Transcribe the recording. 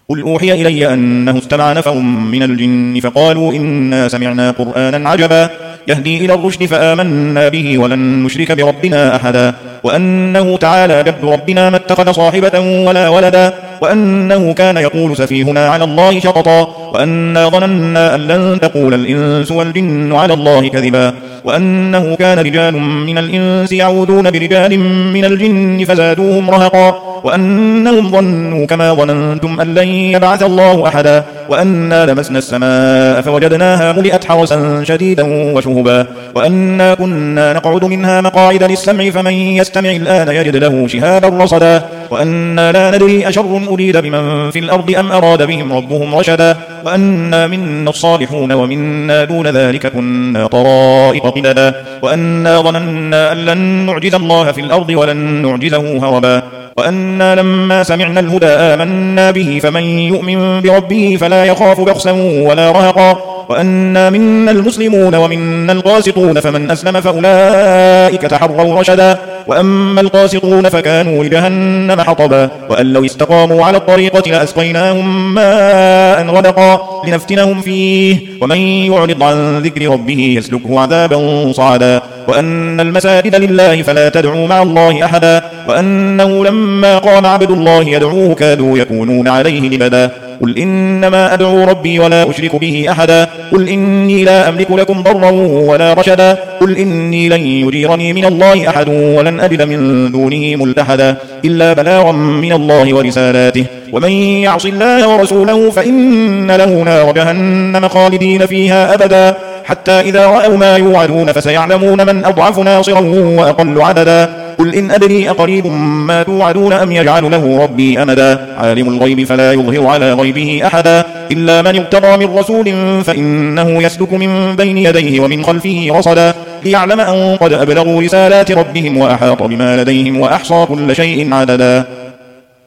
قل أوحي إلي أنه استمع نفر من الجن فقالوا إنا سمعنا قرآنا عجبا يهدي إلى الرشد فآمنا به ولن نشرك بربنا أحدا وأنه تعالى جد ربنا ما اتخذ صاحبة ولا ولدا وأنه كان يقول سفيهنا على الله شططا وأنا ظننا أن لن تقول الإنس والجن على الله كذبا وأنه كان رجال من الإنس يعودون برجال من الجن فزادوهم رهقا وأنهم ظنوا كما ظننتم أن لن يبعث الله أحدا وأنا لمسنا السماء فوجدناها ملئت حرسا شديدا وشهبا وأنا كنا نقعد منها مقاعد للسمع فمن يستمع الآن يجد له شهابا رصدا وأنا لا ندري أشر أريد بمن في الأرض أم أراد بهم ربهم رشدا وأنا منا الصالحون ومنا دون ذلك كنا طرائق قددا وأنا ظننا أن لن نعجز الله في الأرض ولن نعجزه هربا وأنا لما سمعنا الهدى آمنا به فمن يؤمن بربه فلا يخاف بخسا ولا رهقا وأنا منا المسلمون ومنا القاسطون فمن أسلم فأولئك تحروا رشدا وأما القاسطون فكانوا لجهنم حطبا وأن لو استقاموا على الطريقة لأسقيناهم ماء غدقا لنفتنهم فيه ومن يعرض عن ذكر ربه يسلكه عذابا صعدا وأن المساجد لله فلا تدعوا مع الله أحدا وأنه لما قام عبد الله يدعوه كادوا يكونون عليه لبدا قل إنما أدعو ربي ولا أشرك به أحدا قل إني لا أملك لكم ضرا ولا رشدا قل إني لن يجيرني من الله أحد ولن أجد من دونه ملتحدا إلا بلاغا من الله ورسالاته ومن يعص الله ورسوله فإن له نار جهنم خالدين فيها أبدا حتى إذا رأوا ما يوعدون فسيعلمون من أضعف ناصرا وأقل عددا قل إن أدري أقريب ما توعدون أم يجعل له ربي أمدا عالم الغيب فلا يظهر على غيبه أحدا إلا من ارتضى من رسول فإنه يسلك من بين يديه ومن خلفه رصدا ليعلم أن قد أبلغوا رسالات ربهم وأحاط بما لديهم وأحصى كل شيء عددا